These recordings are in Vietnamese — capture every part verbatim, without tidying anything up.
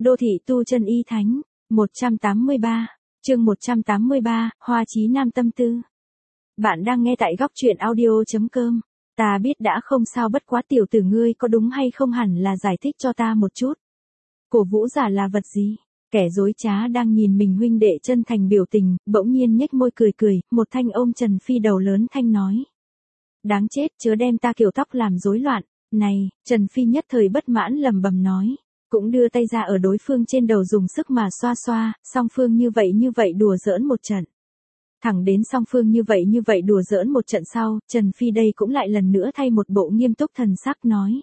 Đô thị tu chân y thánh, một trăm tám mươi ba, chương một trăm tám mươi ba, Hoa Chí Nam tâm tư. Bạn đang nghe tại góc truyện audio.com. Ta biết đã không sao, bất quá tiểu tử ngươi có đúng hay không hẳn là giải thích cho ta một chút. Cổ Vũ giả là vật gì? Kẻ dối trá đang nhìn mình huynh đệ chân thành biểu tình, bỗng nhiên nhếch môi cười cười, một thanh ôm Trần Phi đầu lớn thanh nói. Đáng chết, chớ đem ta kiểu tóc làm rối loạn. Này, Trần Phi nhất thời bất mãn lầm bầm nói. Cũng đưa tay ra ở đối phương trên đầu dùng sức mà xoa xoa, song phương như vậy như vậy đùa giỡn một trận. Thẳng đến song phương như vậy như vậy đùa giỡn một trận sau, Trần Phi đây cũng lại lần nữa thay một bộ nghiêm túc thần sắc nói.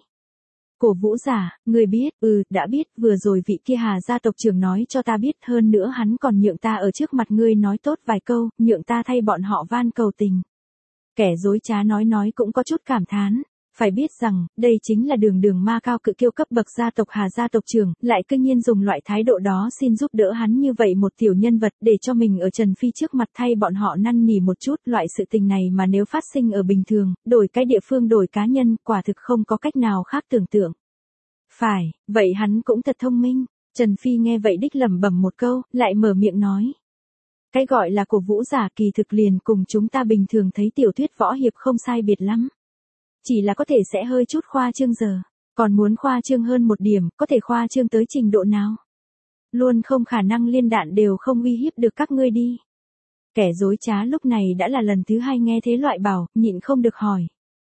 Cổ Vũ giả, người biết, ừ, đã biết, vừa rồi vị kia Hà gia tộc trưởng nói cho ta biết, hơn nữa hắn còn nhượng ta ở trước mặt ngươi nói tốt vài câu, nhượng ta thay bọn họ van cầu tình. Kẻ dối trá nói nói cũng có chút cảm thán. Phải biết rằng, đây chính là đường đường ma cao cự kiêu cấp bậc gia tộc Hà gia tộc trưởng, lại cương nhiên dùng loại thái độ đó xin giúp đỡ hắn như vậy một tiểu nhân vật để cho mình ở Trần Phi trước mặt thay bọn họ năn nỉ một chút. Loại sự tình này mà nếu phát sinh ở bình thường, đổi cái địa phương đổi cá nhân, quả thực không có cách nào khác tưởng tượng. Phải, vậy hắn cũng thật thông minh. Trần Phi nghe vậy đích lẩm bẩm một câu, lại mở miệng nói. Cái gọi là Cổ Vũ giả kỳ thực liền cùng chúng ta bình thường thấy tiểu thuyết võ hiệp không sai biệt lắm. Chỉ là có thể sẽ hơi chút khoa trương giờ, còn muốn khoa trương hơn một điểm, có thể khoa trương tới trình độ nào? Luôn không khả năng liên đạn đều không uy hiếp được các ngươi đi. Kẻ dối trá lúc này đã là lần thứ hai nghe thế loại bảo, nhịn không được hỏi.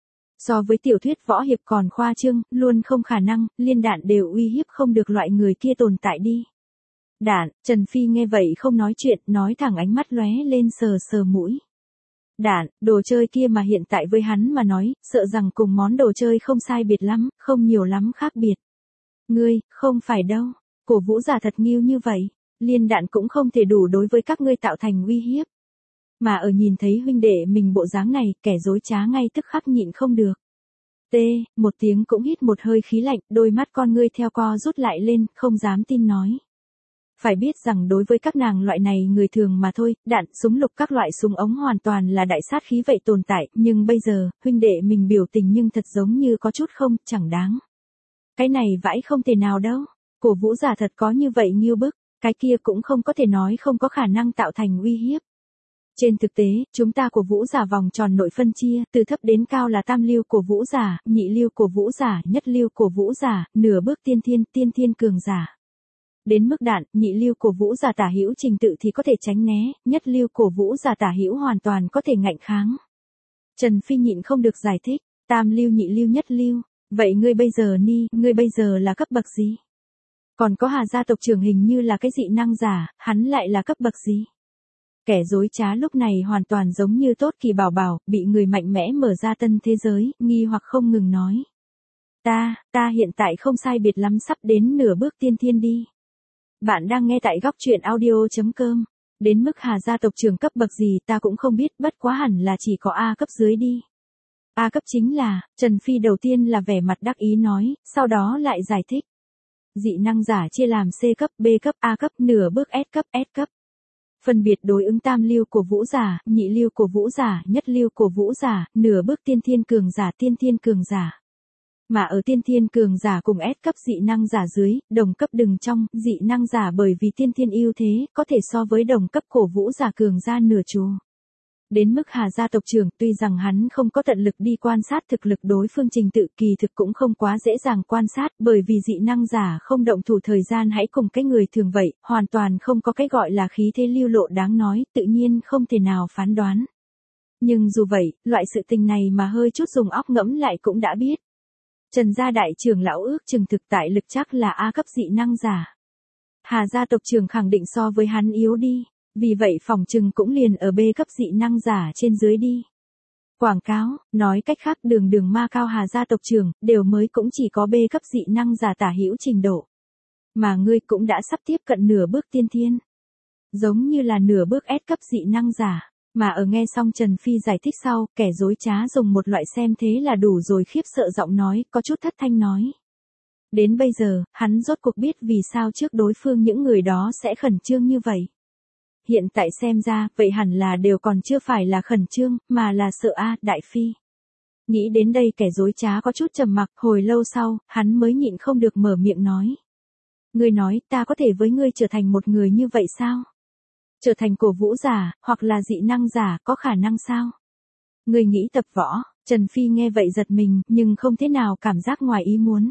So với tiểu thuyết võ hiệp còn khoa trương, luôn không khả năng, liên đạn đều uy hiếp không được loại người kia tồn tại đi. Đạn, Trần Phi nghe vậy không nói chuyện, nói thẳng ánh mắt lóe lên sờ sờ mũi. Đạn, đồ chơi kia mà hiện tại với hắn mà nói, sợ rằng cùng món đồ chơi không sai biệt lắm, không nhiều lắm khác biệt. Ngươi, không phải đâu, Cổ Vũ giả thật nghiêu như vậy, liên đạn cũng không thể đủ đối với các ngươi tạo thành uy hiếp. Mà ở nhìn thấy huynh đệ mình bộ dáng này, kẻ dối trá ngay tức khắc nhịn không được. T, một tiếng cũng hít một hơi khí lạnh, đôi mắt con ngươi theo co rút lại lên, không dám tin nói. Phải biết rằng đối với các nàng loại này người thường mà thôi, đạn, súng lục các loại súng ống hoàn toàn là đại sát khí vậy tồn tại, nhưng bây giờ, huynh đệ mình biểu tình nhưng thật giống như có chút không, chẳng đáng. Cái này vãi không thể nào đâu, Cổ Vũ giả thật có như vậy nghiêu bức, cái kia cũng không có thể nói không có khả năng tạo thành uy hiếp. Trên thực tế, chúng ta Cổ Vũ giả vòng tròn nội phân chia, từ thấp đến cao là tam lưu Cổ Vũ giả, nhị lưu Cổ Vũ giả, nhất lưu Cổ Vũ giả, nửa bước tiên thiên, tiên thiên cường giả. Đến mức đạn, nhị lưu Cổ Vũ giả tả hữu trình tự thì có thể tránh né, nhất lưu Cổ Vũ giả tả hữu hoàn toàn có thể ngạnh kháng. Trần Phi nhịn không được giải thích, tam lưu nhị lưu nhất lưu, vậy ngươi bây giờ ni, ngươi bây giờ là cấp bậc gì? Còn có Hà gia tộc trưởng hình như là cái dị năng giả, hắn lại là cấp bậc gì? Kẻ dối trá lúc này hoàn toàn giống như tốt kỳ bảo bảo, bị người mạnh mẽ mở ra tân thế giới, nghi hoặc không ngừng nói. Ta, ta hiện tại không sai biệt lắm sắp đến nửa bước tiên thiên đi. Bạn đang nghe tại góc truyện audio.com. Đến mức Hà gia tộc trưởng cấp bậc gì ta cũng không biết, bất quá hẳn là chỉ có A cấp dưới đi. A cấp chính là, Trần Phi đầu tiên là vẻ mặt đắc ý nói, sau đó lại giải thích. Dị năng giả chia làm C cấp, B cấp, A cấp, nửa bước S cấp, S cấp. Phân biệt đối ứng tam lưu Cổ Vũ giả, nhị lưu Cổ Vũ giả, nhất lưu Cổ Vũ giả, nửa bước tiên thiên cường giả, tiên thiên cường giả. Mà ở tiên thiên cường giả cùng S cấp dị năng giả dưới, đồng cấp đừng trong, dị năng giả bởi vì tiên thiên ưu thế, có thể so với đồng cấp Cổ Vũ giả cường ra nửa chùa. Đến mức Hà gia tộc trưởng, tuy rằng hắn không có tận lực đi quan sát thực lực đối phương trình tự, kỳ thực cũng không quá dễ dàng quan sát, bởi vì dị năng giả không động thủ thời gian hãy cùng cái người thường vậy, hoàn toàn không có cái gọi là khí thế lưu lộ đáng nói, tự nhiên không thể nào phán đoán. Nhưng dù vậy, loại sự tình này mà hơi chút dùng óc ngẫm lại cũng đã biết. Trần gia đại trưởng lão ước chừng thực tại lực chắc là A cấp dị năng giả. Hà gia tộc trưởng khẳng định so với hắn yếu đi, vì vậy phòng trừng cũng liền ở B cấp dị năng giả trên dưới đi. Quảng cáo, nói cách khác đường đường ma cao Hà gia tộc trưởng, đều mới cũng chỉ có B cấp dị năng giả tả hữu trình độ. Mà ngươi cũng đã sắp tiếp cận nửa bước tiên thiên. Giống như là nửa bước S cấp dị năng giả. Mà ở nghe xong Trần Phi giải thích sau, kẻ dối trá dùng một loại xem thế là đủ rồi khiếp sợ giọng nói, có chút thất thanh nói. Đến bây giờ, hắn rốt cuộc biết vì sao trước đối phương những người đó sẽ khẩn trương như vậy. Hiện tại xem ra, vậy hẳn là đều còn chưa phải là khẩn trương, mà là sợ a, Đại Phi. Nghĩ đến đây kẻ dối trá có chút trầm mặc, hồi lâu sau, hắn mới nhịn không được mở miệng nói. Ngươi nói ta có thể với ngươi trở thành một người như vậy sao? Trở thành cổ vũ giả, hoặc là dị năng giả, có khả năng sao? Ngươi nghĩ tập võ, Trần Phi nghe vậy giật mình, nhưng không thế nào cảm giác ngoài ý muốn.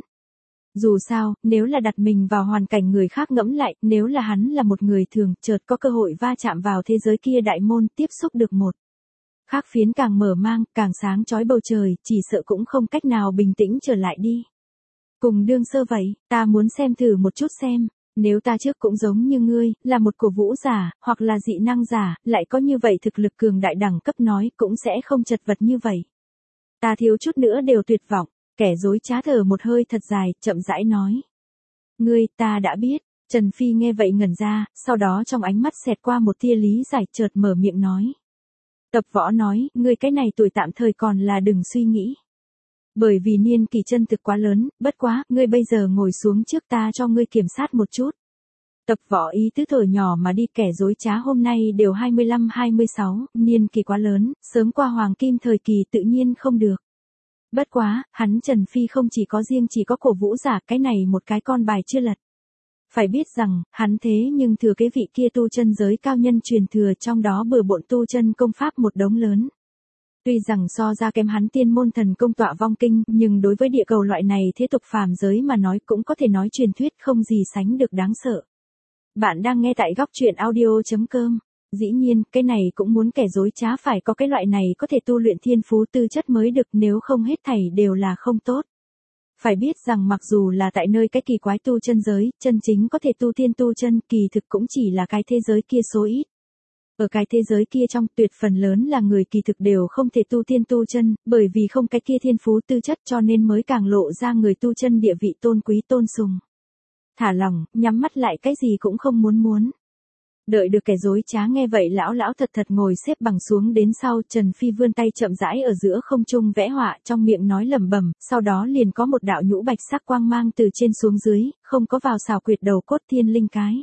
Dù sao, nếu là đặt mình vào hoàn cảnh người khác ngẫm lại, nếu là hắn là một người thường, chợt có cơ hội va chạm vào thế giới kia đại môn, tiếp xúc được một khác phiến càng mở mang, càng sáng chói bầu trời, chỉ sợ cũng không cách nào bình tĩnh trở lại đi. Cùng đương sơ vậy, ta muốn xem thử một chút xem, nếu ta trước cũng giống như ngươi, là một cổ vũ giả, hoặc là dị năng giả, lại có như vậy thực lực cường đại đẳng cấp nói, cũng sẽ không chật vật như vậy. Ta thiếu chút nữa đều tuyệt vọng, kẻ dối trá thở một hơi thật dài, chậm rãi nói. Ngươi, ta đã biết, Trần Phi nghe vậy ngẩn ra, sau đó trong ánh mắt xẹt qua một tia lý giải chợt mở miệng nói. Tập võ nói, ngươi cái này tuổi tạm thời còn là đừng suy nghĩ. Bởi vì niên kỳ chân thực quá lớn, bất quá, ngươi bây giờ ngồi xuống trước ta cho ngươi kiểm sát một chút. Tập võ ý tứ thổi nhỏ mà đi, kẻ dối trá hôm nay đều hai mươi lăm hai mươi sáu, niên kỳ quá lớn, sớm qua hoàng kim thời kỳ tự nhiên không được. Bất quá, hắn Trần Phi không chỉ có riêng chỉ có cổ vũ giả, cái này một cái con bài chưa lật. Phải biết rằng, hắn thế nhưng thừa cái vị kia tu chân giới cao nhân truyền thừa, trong đó bừa bộn tu chân công pháp một đống lớn. Tuy rằng so ra kém hắn tiên môn thần công tọa vong kinh, nhưng đối với địa cầu loại này thế tục phàm giới mà nói cũng có thể nói truyền thuyết không gì sánh được đáng sợ. Bạn đang nghe tại góc truyện audio chấm com. Dĩ nhiên, cái này cũng muốn kẻ dối trá phải có cái loại này có thể tu luyện thiên phú tư chất mới được, nếu không hết thảy đều là không tốt. Phải biết rằng mặc dù là tại nơi cái kỳ quái tu chân giới, chân chính có thể tu thiên tu chân, kỳ thực cũng chỉ là cái thế giới kia số ít. Ở cái thế giới kia trong, tuyệt phần lớn là người kỳ thực đều không thể tu thiên tu chân, bởi vì không cái kia thiên phú tư chất cho nên mới càng lộ ra người tu chân địa vị tôn quý tôn sùng. Thả lòng, nhắm mắt lại cái gì cũng không muốn muốn. Đợi được kẻ dối trá nghe vậy lão lão thật thật ngồi xếp bằng xuống đến sau, Trần Phi vươn tay chậm rãi ở giữa không trung vẽ họa, trong miệng nói lẩm bẩm, sau đó liền có một đạo nhũ bạch sắc quang mang từ trên xuống dưới, không có vào xào quyệt đầu cốt thiên linh cái.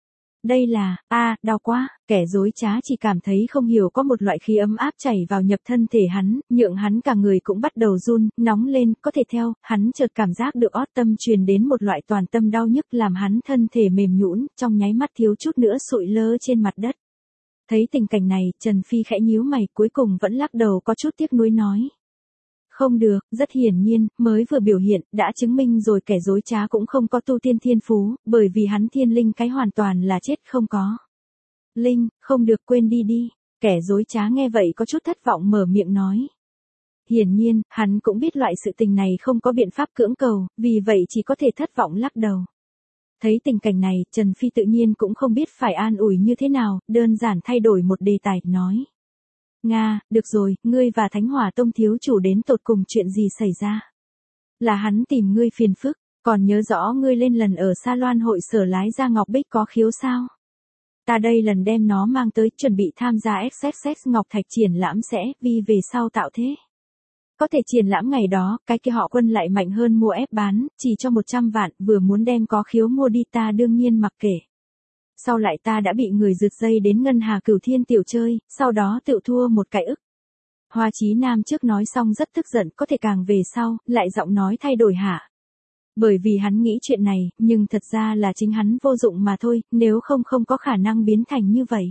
Đây là, a à, đau quá, kẻ dối trá chỉ cảm thấy không hiểu có một loại khí ấm áp chảy vào nhập thân thể hắn, nhượng hắn cả người cũng bắt đầu run, nóng lên, có thể theo, hắn chợt cảm giác được ót tâm truyền đến một loại toàn tâm đau nhức làm hắn thân thể mềm nhũn, trong nháy mắt thiếu chút nữa sụi lơ trên mặt đất. Thấy tình cảnh này, Trần Phi khẽ nhíu mày, cuối cùng vẫn lắc đầu có chút tiếc nuối nói. Không được, rất hiển nhiên, mới vừa biểu hiện, đã chứng minh rồi kẻ dối trá cũng không có tu tiên thiên phú, bởi vì hắn thiên linh cái hoàn toàn là chết không có. Linh, không được, quên đi đi, kẻ dối trá nghe vậy có chút thất vọng mở miệng nói. Hiển nhiên, hắn cũng biết loại sự tình này không có biện pháp cưỡng cầu, vì vậy chỉ có thể thất vọng lắc đầu. Thấy tình cảnh này, Trần Phi tự nhiên cũng không biết phải an ủi như thế nào, đơn giản thay đổi một đề tài, nói. Nga, được rồi, ngươi và Thánh Hỏa Tông thiếu chủ đến tột cùng chuyện gì xảy ra? Là hắn tìm ngươi phiền phức, còn nhớ rõ ngươi lên lần ở Sa Loan hội sở lái ra Ngọc Bích có khiếu sao? Ta đây lần đem nó mang tới, chuẩn bị tham gia ích ét ét Ngọc Thạch triển lãm sẽ, vì về sau tạo thế. Có thể triển lãm ngày đó, cái kia họ Quân lại mạnh hơn mua ép bán, chỉ cho một trăm vạn, vừa muốn đem có khiếu mua đi ta đương nhiên mặc kệ. Sau lại ta đã bị người rượt dây đến Ngân Hà Cửu Thiên tiểu chơi, sau đó tự thua một cái ức. Hoa Chí Nam trước nói xong rất tức giận, có thể càng về sau, lại giọng nói thay đổi hả. Bởi vì hắn nghĩ chuyện này, nhưng thật ra là chính hắn vô dụng mà thôi, nếu không không có khả năng biến thành như vậy.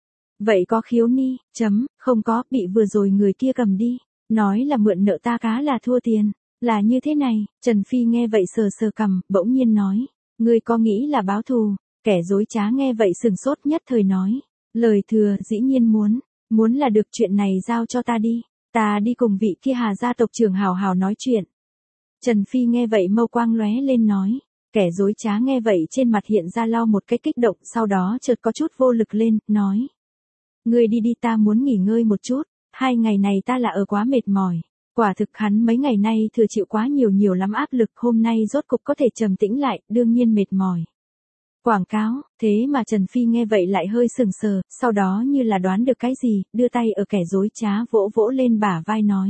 Vậy có khiếu ni, chấm, không có, bị vừa rồi người kia cầm đi, nói là mượn nợ ta cá là thua tiền, là như thế này, Trần Phi nghe vậy sờ sờ cằm, bỗng nhiên nói, ngươi có nghĩ là báo thù? Kẻ dối trá nghe vậy sừng sốt nhất thời nói, lời thừa dĩ nhiên muốn, muốn là được, chuyện này giao cho ta đi, ta đi cùng vị kia Hà gia tộc trưởng hào hào nói chuyện. Trần Phi nghe vậy mâu quang lóe lên nói, kẻ dối trá nghe vậy trên mặt hiện ra lau một cái kích động, sau đó chợt có chút vô lực lên, nói. Ngươi đi đi, ta muốn nghỉ ngơi một chút, hai ngày này ta là ở quá mệt mỏi. Quả thực hắn mấy ngày nay thừa chịu quá nhiều nhiều lắm áp lực, hôm nay rốt cục có thể trầm tĩnh lại, đương nhiên mệt mỏi. Quảng cáo, thế mà Trần Phi nghe vậy lại hơi sừng sờ, sau đó như là đoán được cái gì, đưa tay ở kẻ dối trá vỗ vỗ lên bả vai nói.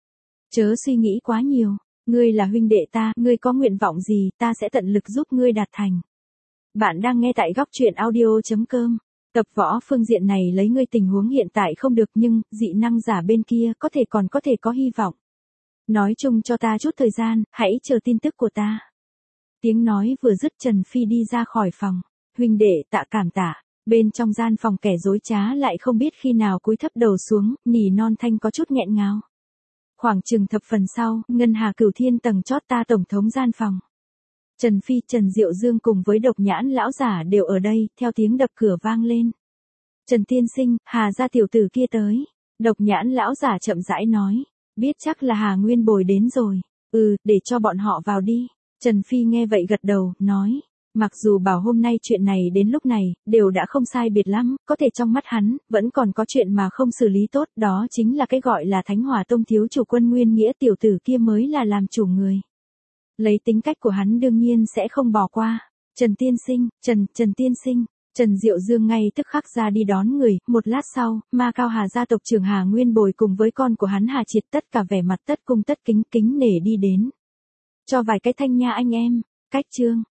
Chớ suy nghĩ quá nhiều, ngươi là huynh đệ ta, ngươi có nguyện vọng gì, ta sẽ tận lực giúp ngươi đạt thành. Bạn đang nghe tại góc truyện audio chấm com. Tập võ phương diện này lấy ngươi tình huống hiện tại không được, nhưng dị năng giả bên kia có thể còn có thể có hy vọng. Nói chung cho ta chút thời gian, hãy chờ tin tức của ta. Tiếng nói vừa dứt Trần Phi đi ra khỏi phòng. Huynh đệ tạ cảm tạ. Bên trong gian phòng kẻ dối trá lại không biết khi nào cúi thấp đầu xuống, nỉ non thanh có chút nghẹn ngào. Khoảng chừng thập phần sau, ngân hà cửu thiên tầng chót ta tổng thống gian phòng. Trần Phi, Trần Diệu Dương cùng với Độc Nhãn lão giả đều ở đây, theo tiếng đập cửa vang lên. Trần tiên sinh, Hà gia tiểu tử kia tới. Độc Nhãn lão giả chậm rãi nói. Biết chắc là Hà Nguyên Bồi đến rồi. Ừ, để cho bọn họ vào đi. Trần Phi nghe vậy gật đầu, nói. Mặc dù bảo hôm nay chuyện này đến lúc này, đều đã không sai biệt lắm, có thể trong mắt hắn, vẫn còn có chuyện mà không xử lý tốt, đó chính là cái gọi là Thánh Hỏa Tông thiếu chủ Quân Nguyên Nghĩa tiểu tử kia mới là làm chủ người. Lấy tính cách của hắn đương nhiên sẽ không bỏ qua. Trần tiên sinh, Trần, Trần tiên sinh. Trần Diệu Dương ngay tức khắc ra đi đón người, một lát sau, Ma Cao Hà gia tộc trưởng Hà Nguyên Bồi cùng với con của hắn Hà Triệt tất cả vẻ mặt tất cung tất kính kính nể đi đến. Cho vài cái thanh nha anh em, cách chương.